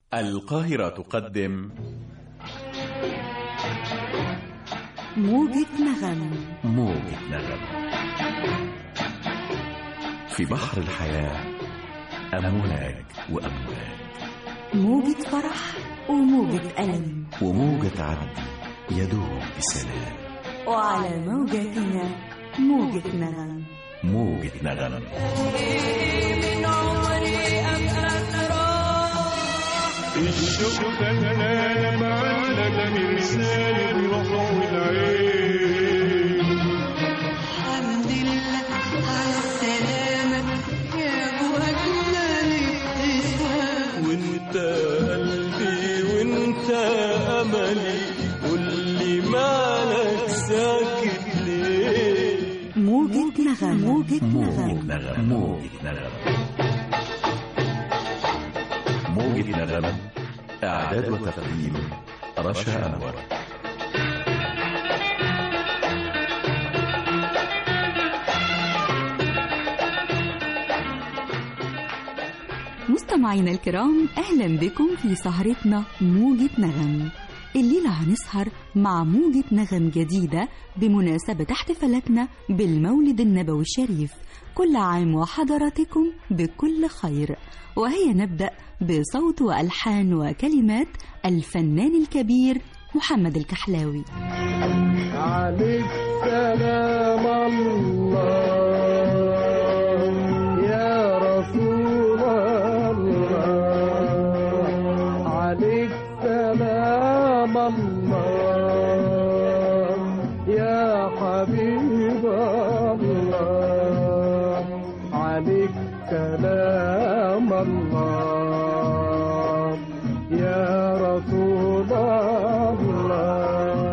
القاهرة تقدم موجة نغم. موجة نغم في بحر الحياة، أمواج وأمواج، موجة فرح وموجة ألم، وموجة عدل يدوب بسلام. وعلى موجاتنا موجة نغم. موجة نغم من عمري أبقى راح الشوق خلانا معلق مرسال الروح والعين. الحمد لله على السلامة يا أبو أجمل ابتسام. وانت قلبي وانت املي، قولي مالك ساكت ليه؟ موجة نغم. موجة موجة نغم. نغم موجة نغم موجة نغم. إعداد وتقديم رشا أنور. مستمعينا الكرام، أهلا بكم في سهرتنا موجة نغم. الليلة هنسهر مع موجة نغم جديدة بمناسبة احتفالاتنا بالمولد النبوي الشريف. كل عام وحضراتكم بكل خير. وهي نبدأ بصوت وألحان وكلمات الفنان الكبير محمد الكحلاوي. عليك سلام الله يا رسول الله، عليك سلام الله يا حبيب الله، عليك سلام الله يا رسول الله.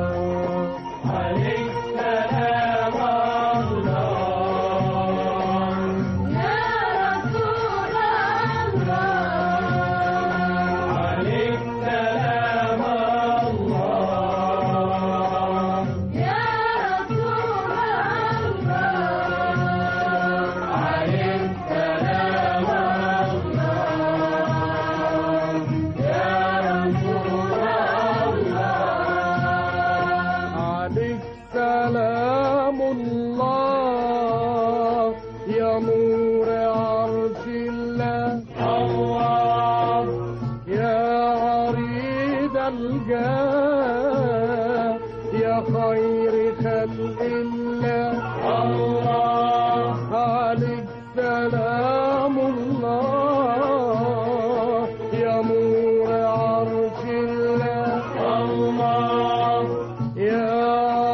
سلام الله يا نور عرش الله، الله يا عريض الجاه يا خير خلق الله، الله عليك سلام الله يا نور عرش الله، الله يا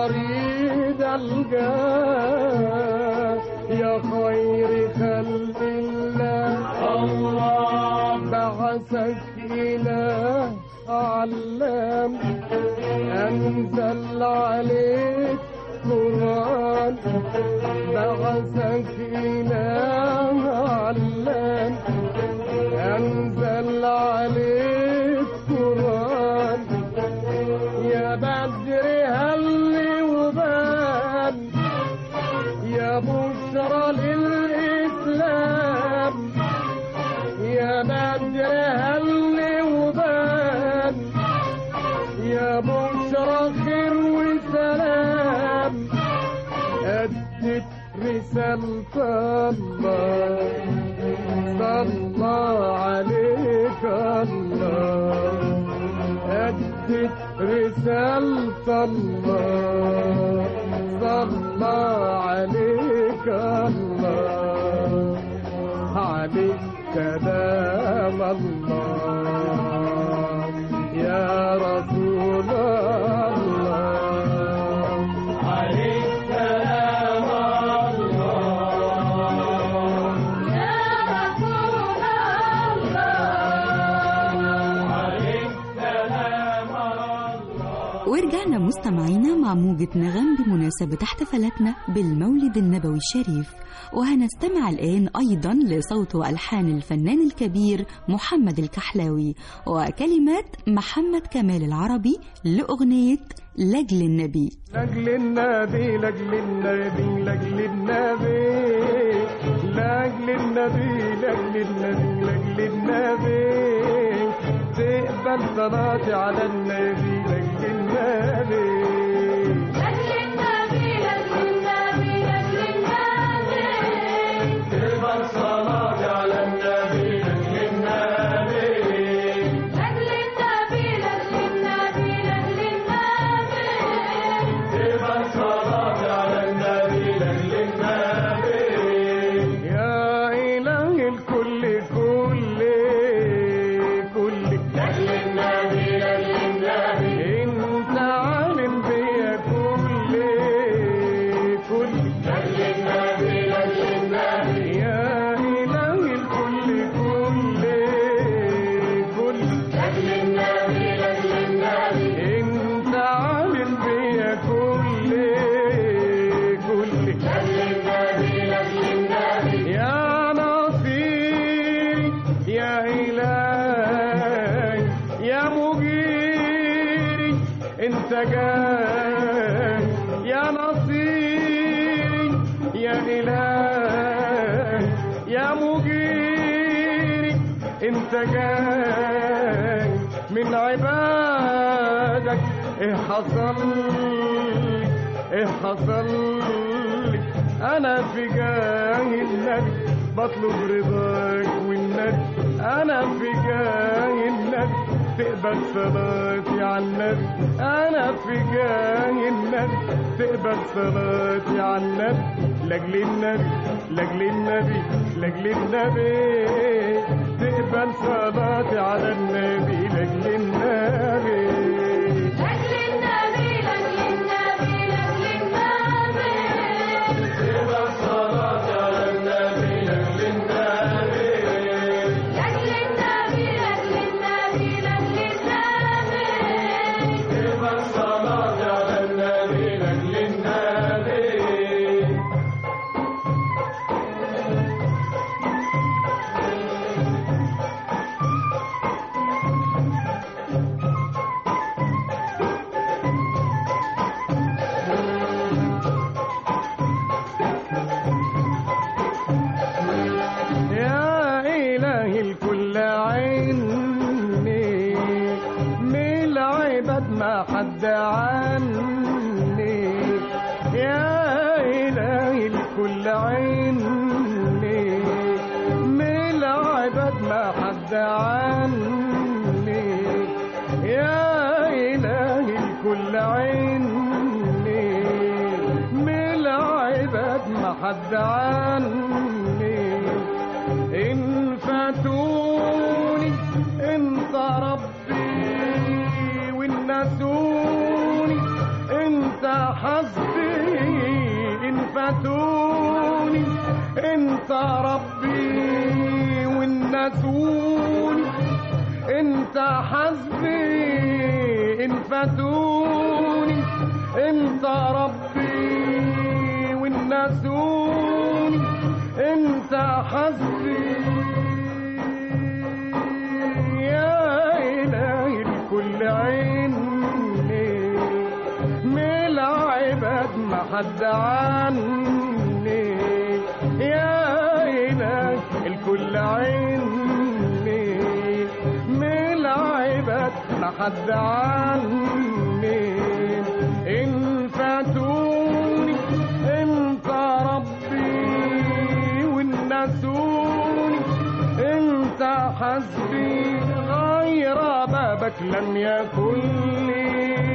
يا خير خلق الله، الله بعثك إله علام أنزل عليك قرآن، بعثك إله علام أنزل عليك قرآن، يا بدر هلي وبان يا بشرى للإسلام، يا بدر هلي وبان يا بشرى خير وسلام، أدت رسالة الله صلى عليك الله، أدت رسالة الله صلى عليك الله، عليك سلام الله يا رسول الله، عليك سلام الله يا رسول الله، عليك سلام الله. ورجعنا مستمعينا مع موجة نغم بمناسبة احتفالاتنا بالمولد النبوي الشريف. وهنستمع الآن أيضا لصوت وألحان الفنان الكبير محمد الكحلاوي وكلمات محمد كمال العربي لأغنية لأجل النبي. لأجل النبي لأجل النبي لأجل النبي لأجل النبي لأجل النبي لأجل النبي تقبل صلاتي على النبي لاجل النبي تقبل صلاتي على النبي لاجل النبي تقبل صلاتي على النبي لاجل النبي يا إله الكل كل لاجل النبي انت عالم بيا كل لاجل النبي يا إله الكل كل لاجل النبي انت عالم بيا كل لاجل النبي يا نصيري يا إلهي يا مجيري انت جاي يا نصيري يا إلهي يا مجيري انت جاي من عبادك ايه حصل لي انا في جاه النبي بطلب رضاك والنبي انا في جاه النبي تقبل صلاتي على النبي انا في جاه النبي تقبل صلاتي على النبي لاجل النبي تقبل صلاتي على النبي لاجل النبي ما حد عني يا إلهي الكل عيني من العباد ما حد عني يا إلهي الكل عيني من العباد ما حد عني إن فاتوني انت ربي نسوني انت حسبي ان فاتوني انت ربي والنسوني انت حسبي ان فاتوني انت ربي والنسوني انت حسبي يا إلهي الكل عيني ما حد عني يا إله الكل عيني من العباد ما حد عني إن فاتوني انت ربي والنسوني انت حسبي غير بابك لم يكن لي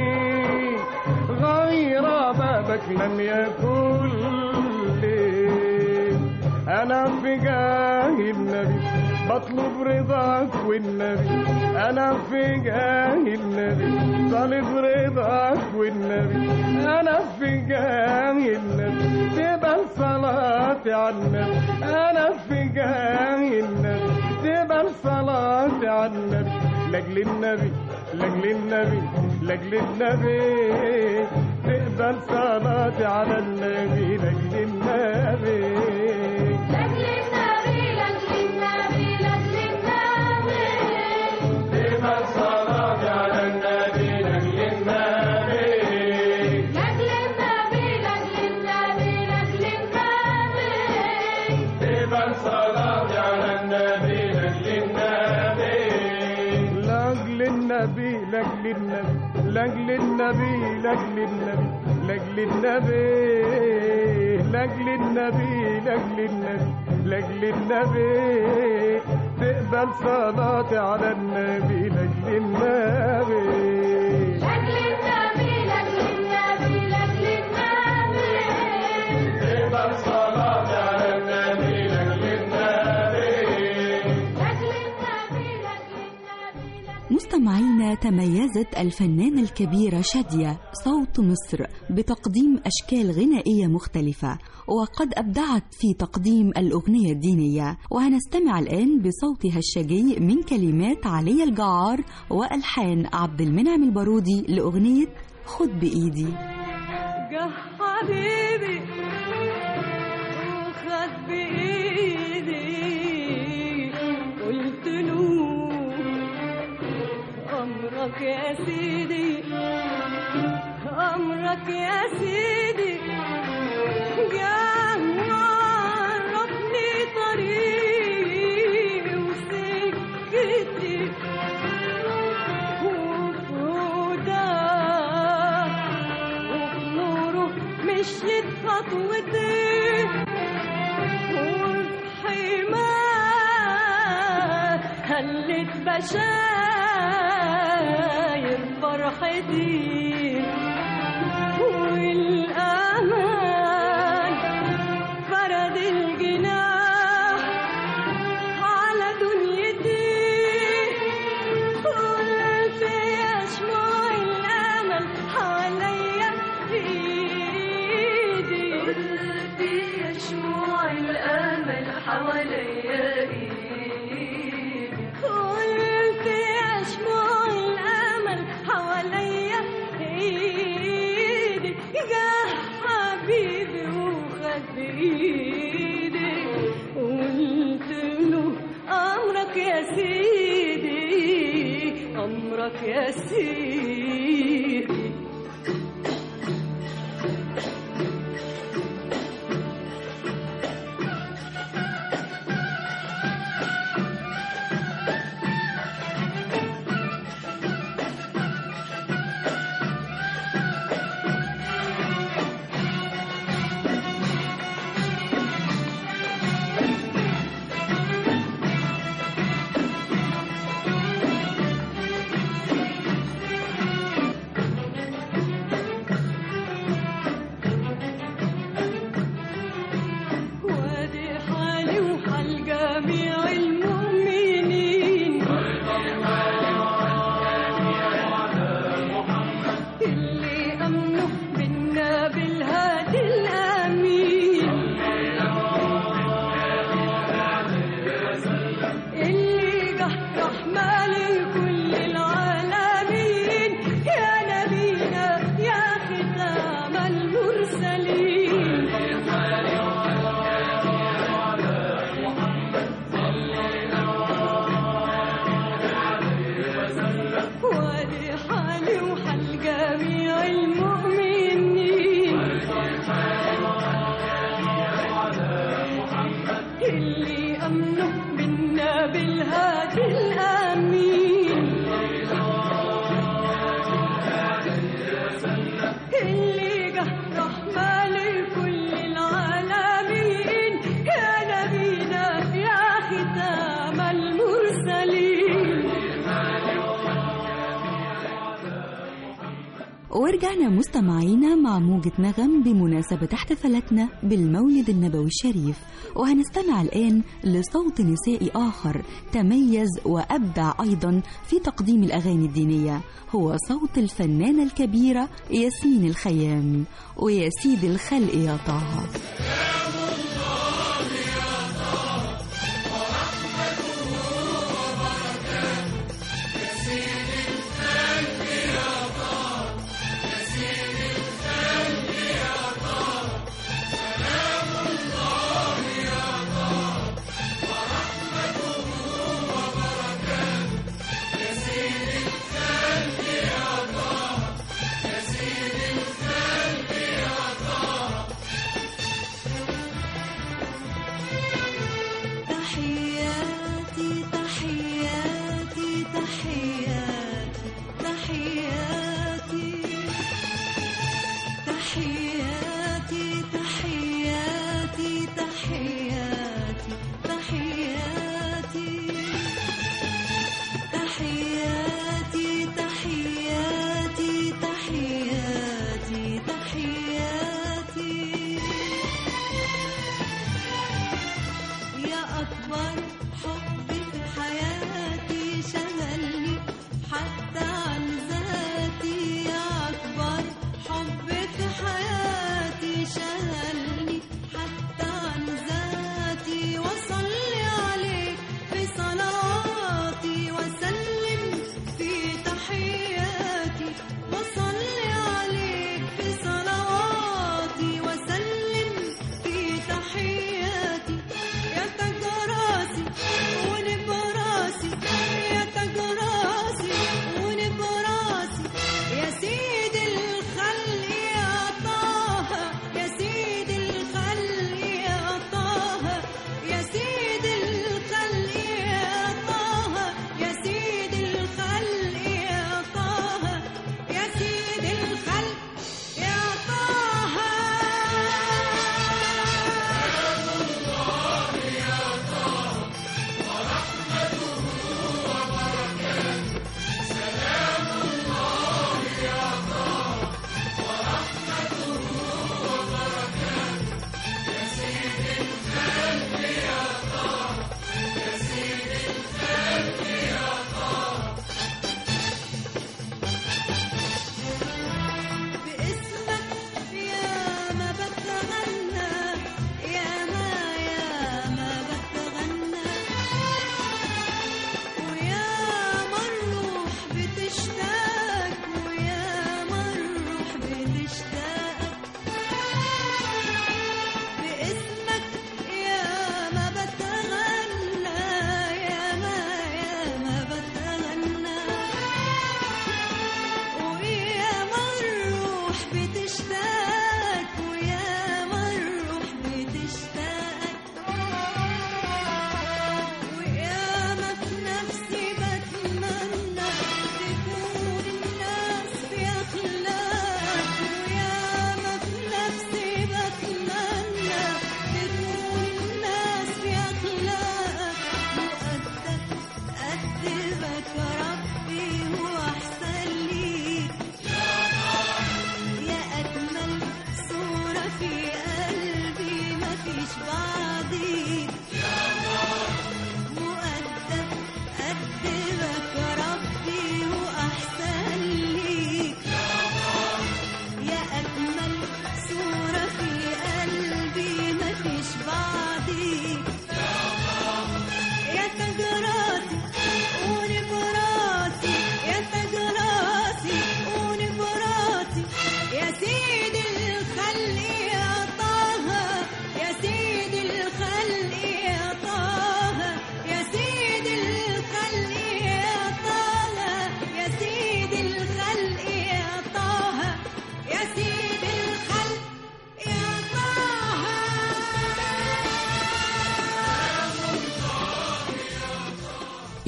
غير بابك لم يكن لي أنا في جاه النبي بطلب رضاك والنبي أنا في جاه النبي طالب رضاك والنبي أنا في جاه النبي تقبل صلاتي على النبي أنا في جاه النبي تقبل صلاتي على النبي لاجل النبي تقبل صلاتي على النبي لاجل النبي تقبل صلاتي على النبي لاجل النبي تقبل صلاتي على النبي لاجل النبي لاجل النبي لاجل النبي لاجل النبي لاجل النبي لاجل النبي لاجل النبي لاجل النبي لاجل النبي تقبل صلاتي على النبي لاجل النبي مستمعينا، تميزت الفنانة الكبيرة شادية صوت مصر بتقديم أشكال غنائية مختلفة، وقد أبدعت في تقديم الأغنية الدينية. وهنستمع الآن بصوتها الشجي من كلمات علي الجعار وألحان عبد المنعم البارودي لأغنية خد بإيدي. جه حبيبي وخد بإيدي، قلت له أمرك يا سيدي أمرك يا سيدي، جه وعرفني طريقي وسكتي وفوده وفي نوره مشيت خطوتي، وفي حماه هلت بشاير فرحتي، والأمان فرد الجناح على دنيتي، قلت يا شموع الأمل حواليا إيدي، قلت يا شموع الأمل حواليا إيدي، قلت يا شموع الأمل حواليا إيدي، جه حبيبي وخد بإيدي، قلت له أمرك يا سيدي أمرك يا سيدي. ورجعنا مستمعينا مع موجة نغم بمناسبة احتفالاتنا بالمولد النبوي الشريف، وهنستمع الآن لصوت نسائي آخر تميز وأبدع أيضا في تقديم الأغاني الدينية، هو صوت الفنانة الكبيرة ياسمين الخيام. ويا سيد الخلق يا طه.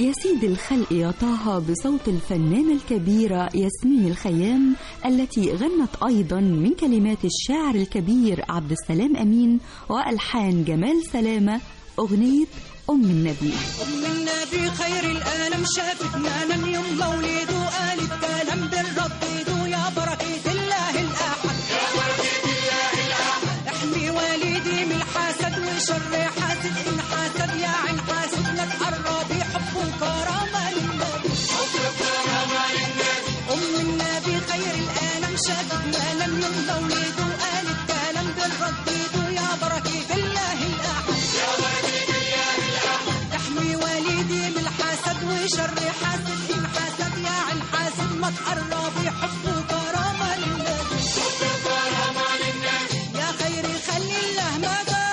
يا سيد الخلق يا طه بصوت الفنانة الكبيرة ياسمين الخيام، التي غنت أيضا من كلمات الشاعر الكبير عبد السلام أمين وألحان جمال سلامة أغنية أم النبي. أم النبي خير الألم شافت منام يوم مولده، قالت كلام بالردده يا بركة الله الأحد، يا بركة الله الأحد، احمي والدي من الحسد وشر حاسد، إن حسد يا عين حاسد لا تقربي حب وكرامة للنبي، حب وكرامة للنبي. أم النبي خير الألم شافت منام يوم مولده، قالت كلام بالردده يا بركة الله الأحد، يا بركة احمي والدي من الحسد وشر حاسد، إن حسد يا عين حاسد ما تقربي حب وكرامة للنبي، حب وكرامة للنبي. يا خير خلي الله مدد،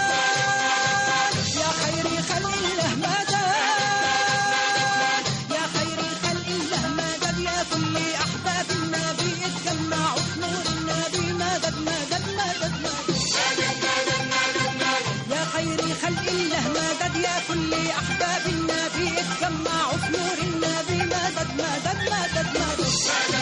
يا خير خلي الله مدد، يا خير خلي الله مدد، يا كل أحباب النبي اتجمعوا في نور النبي، مدد مدد مدد مدد، يا خير خلق الله مدد، يا كل أحباب النبي اتجمعوا في نور النبي، مدد مدد مدد مدد،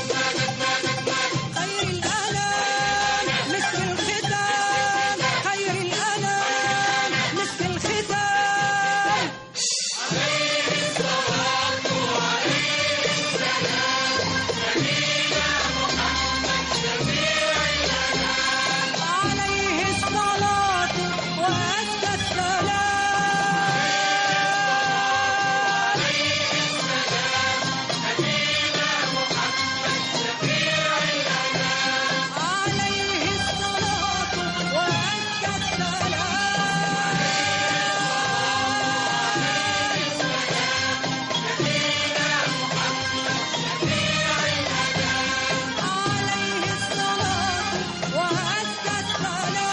خير الأنام مسك الختام، خير الأنام مسك الختام، عليه الصلاة وعليه السلام، نبينا محمد شفيع الأنام، عليه الصلاة وأزكى السلام، عليه الصلاة وأزكى السلام، عليه الصلاة وأزكى السلام.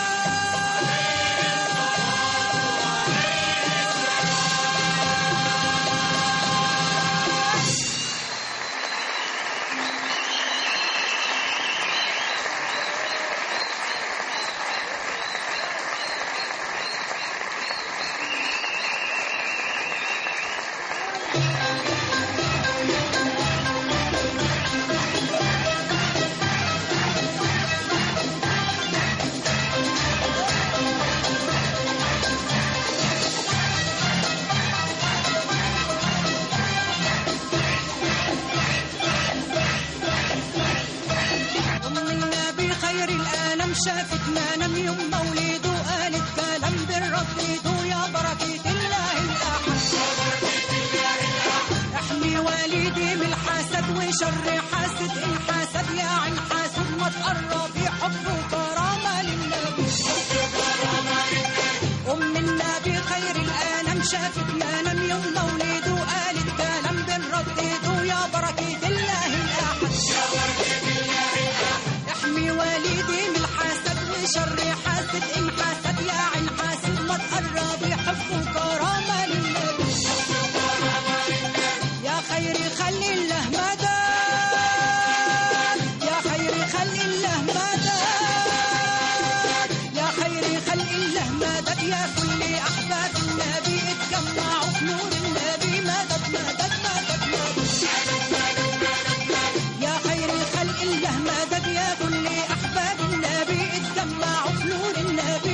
أم النبي خير الألم شافت منام يوم مولده، قالت كلام بالردده يا بركة الله الأحد، يا بركة الله الأحد، احمي والدي من الحسد وشر حاسد، إن حسد يا عين حاسد ما تقربي حب وكرامة للنبي، حب وكرامة للنبي. أم النبي خير الألم شافت منام يوم مولده، قالت كلام بالردده يا بركة الله الأحد، يا بركة الله الأحد، احمي والدي من الحسد وشر حاسد، إن حسد يا عين حاسد ما تقربي حب وكرامة للنبي، حب وكرامة للنبي. يا خير خلي الله مدد، يا خير خلي الله مدد، يا خير خلي الله مدد، يا كل أحباب النبي اتجمعوا في نور النبي، مدد مدد مدد مدد، يا خير خلق الله مدد، يا كل أحباب النبي اتجمعوا في نور النبي،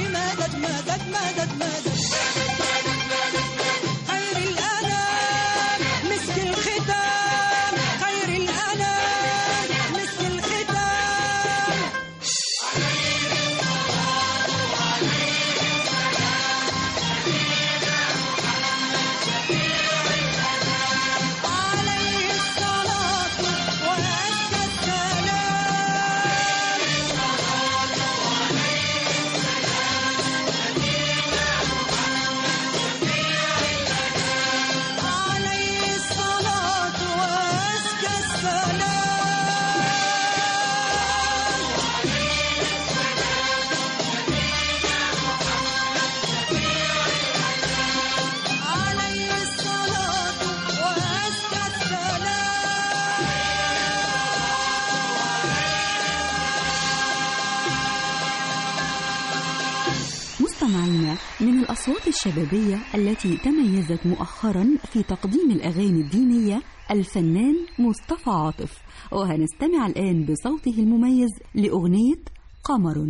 الأصوات الشبابية التي تميزت مؤخرا في تقديم الأغاني الدينية الفنان مصطفى عاطف، وهنستمع الآن بصوته المميز لأغنية قمر.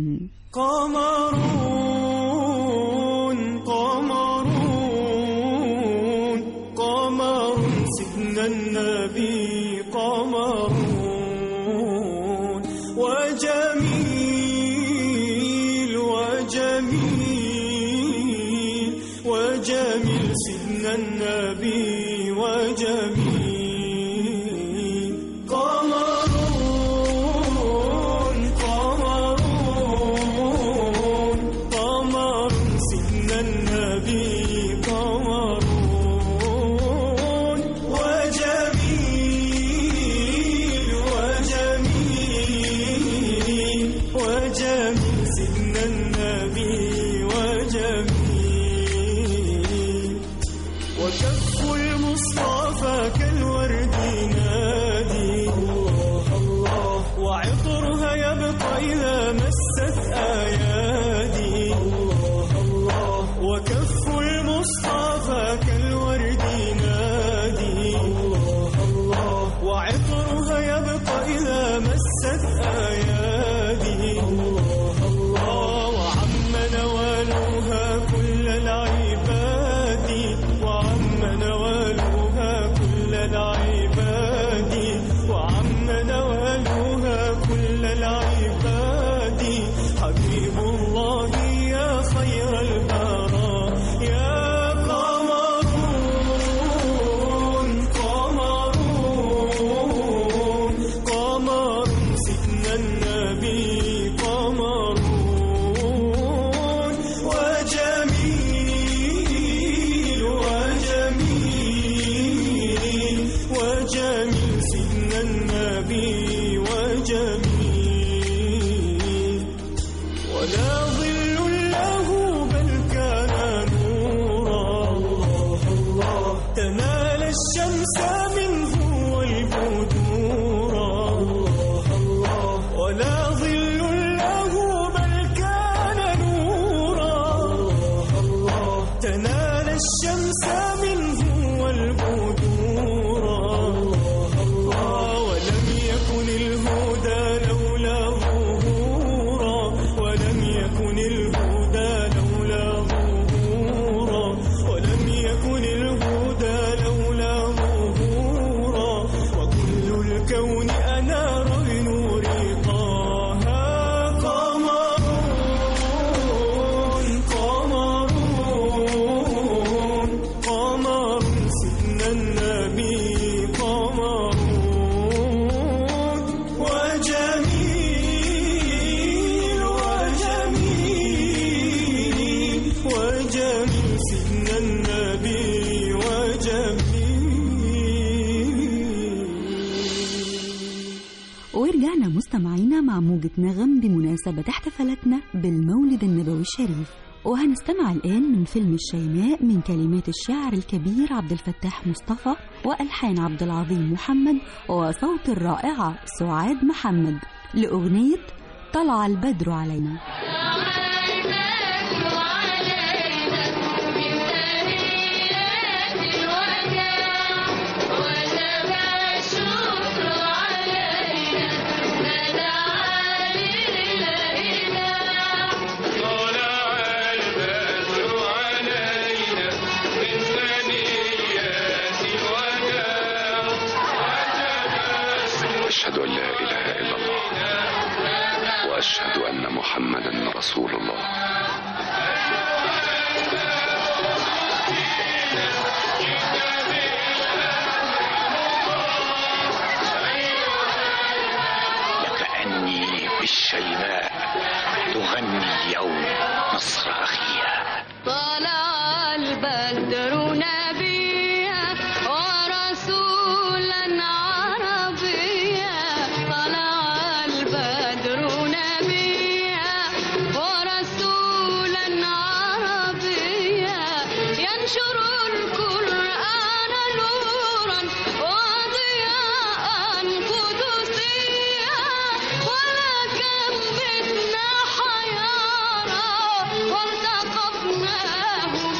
قمرون قمرون قمر سيدنا النبي قمرون وجميل وجميل وجميل سيدنا النبي وجميل قمرون قمرون قمر سيدنا النبي قمرون وجميل وجميل وجميل سيدنا النبي وجميل وكف المصطفى كالورد نادي الله الله وعطرها يبقى إذا مست أيادي الله الله وكف المصطفى كالورد نادي الله الله وعطرها يبقى إذا مست أيادي الله الله وعم نوالها كل العباد وعم نوالها كل العباد وعم نوالها كل العباد حبيب الله يا خير البراء يا قمرون قمرون قمر سيدنا النبي قمرون وجميل وجميل وجميل سيدنا النبي وجميل ولا ظل له بل كان نورا الله الله تنال الشمس منه والبدورا الله الله ولا ظل له بل كان نورا الله الله تنال الشمس منه والبدورا الله الله ولم يكن الهدى لولا ظهورا ولم يكن الهدى لولا ظهورا ولم يكن الهدى لولا ظهورا وكل الكون أنار بنور طه قمرون قمرون قمر سيدنا النبي قمرون وجميل وجميل وجميل سيدنا النبي وجميل. ورجعنا مستمعينا مع موجة نغم بمناسبة احتفالاتنا بالمولد النبوي الشريف، وهنستمع الآن من فيلم الشيماء من كلمات الشاعر الكبير عبد الفتاح مصطفى وألحان عبد العظيم محمد وصوت الرائعة سعاد محمد لأغنية طلع البدر علينا. أشهد أن لا إله إلا الله وأشهد أن محمدا رسول الله. لكأني بالشيماء تغني اليوم نصر أخيها. طلع البدر نبيا ورسولا عربيا طلع البدر نبيا ورسولا عربيا ينشر القرآن نورا وضياء قدسيا ولكن بتنا حيارى والتقفناه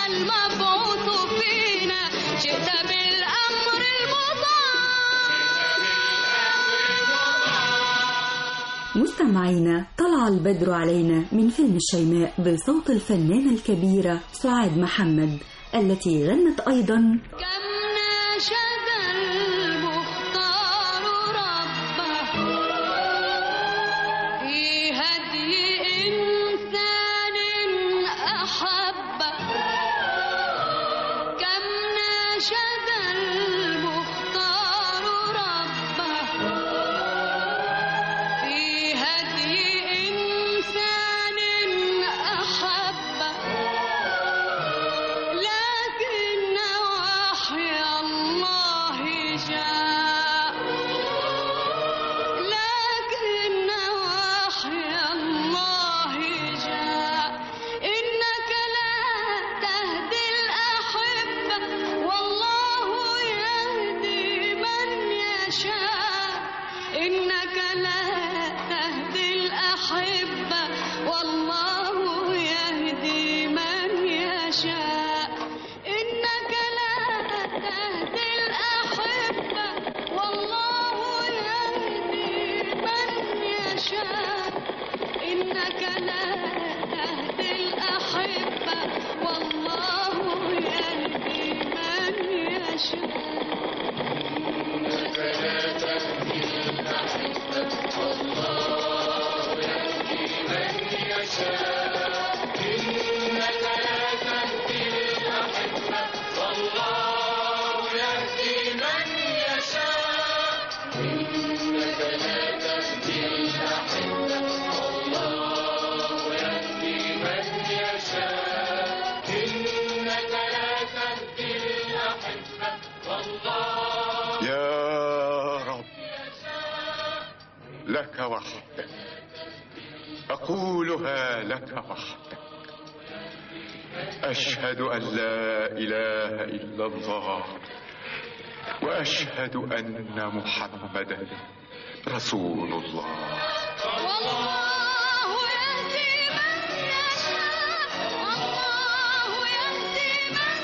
المبعوث فينا جئت بالأمر مستمعينا، طلع البدر علينا من فيلم الشيماء بصوت الفنانة الكبيرة سعاد محمد التي غنت أيضا كم ناشد المختار ربه في هدي إنسان أحبه كم ناشد المختار ربه في هدي إنسان أحبه لكن وحي الله جاء لكن وحي الله جاء إنك لا تهدي الأحبة والله يهدي من يشاء إنك لا تهدي الأحبة والله يهدي من يشاء إنك لا تهدي الأحبة والله يهدي من يشاء إنك لا تهدي الأحبة والله يهدي من يشاء يا رب لك وحدك أقولها لك وحدك أشهد أن لا إله إلا الله وأشهد أن محمدا رسول الله والله يهدي من يشاء والله يهدي من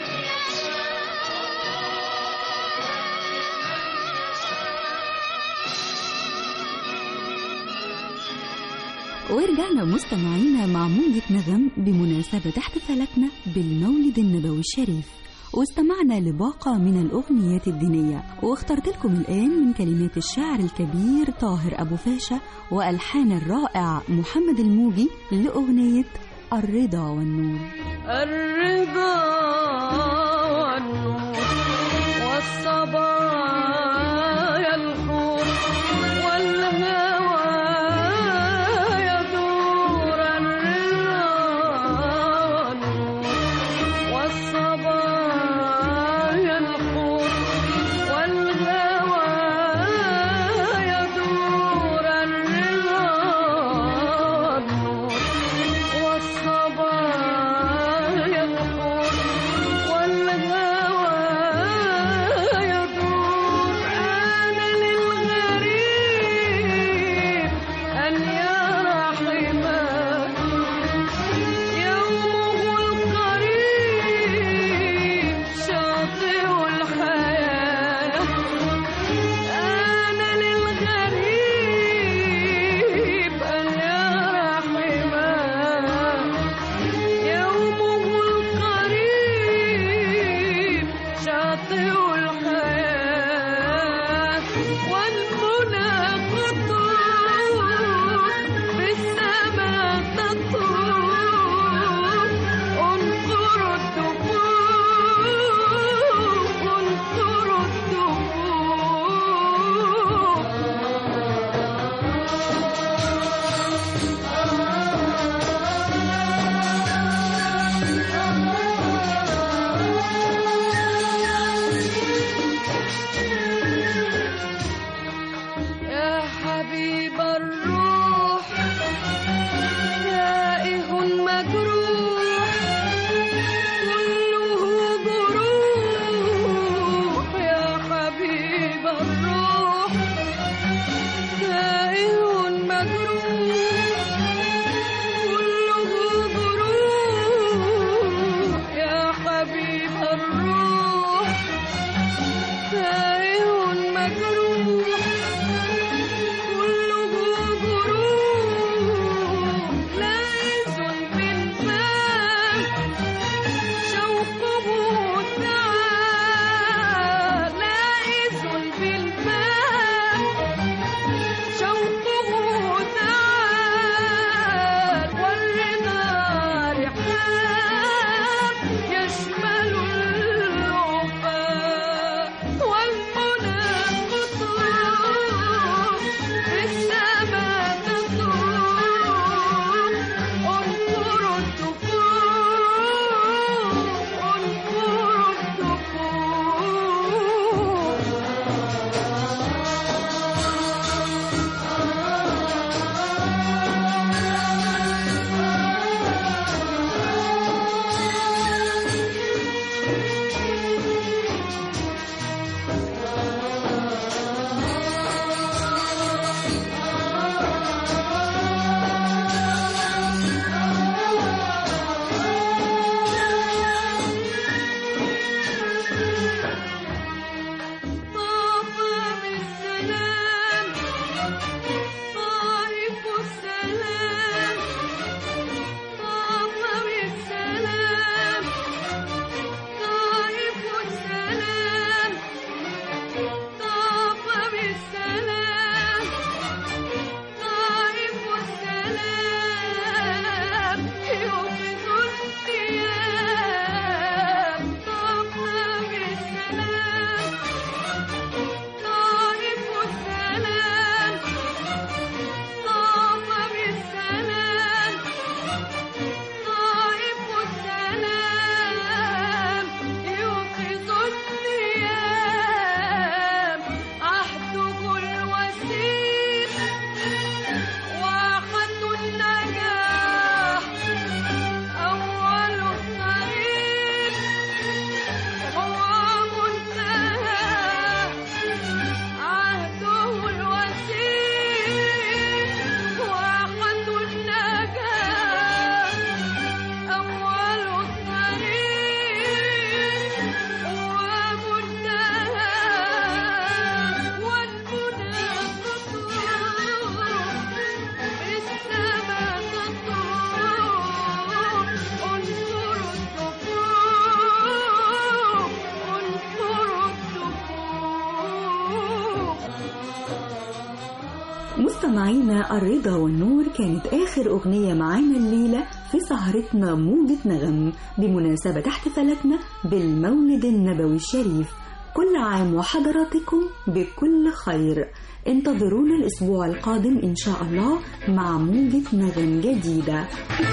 ورجعنا مستمعينا مع موجة نغم بمناسبة احتفالاتنا بالمولد النبوي الشريف، واستمعنا لباقة من الأغنيات الدينية، واخترت لكم الآن من كلمات الشاعر الكبير طاهر أبو فاشا وألحان الرائع محمد الموجي لأغنية الرضا والنور. الرضا والنور والصبايا الحور والهوى يدور. الرضا والنور والصبايا الحور والهوى يدور. الرضا والنور والصبايا الحور مستمعينا الرضا والنور كانت آخر أغنية معانا الليلة في سهرتنا موجة نغم بمناسبة احتفالاتنا بالمولد النبوي الشريف. كل عام وحضراتكم بكل خير. انتظرونا الأسبوع القادم إن شاء الله مع موجة نغم جديدة.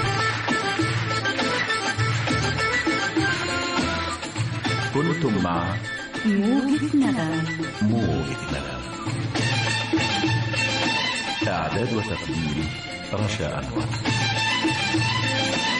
كنتم مع موجة نغم. موجة نغم. إعداد وتقديم رشا أنور.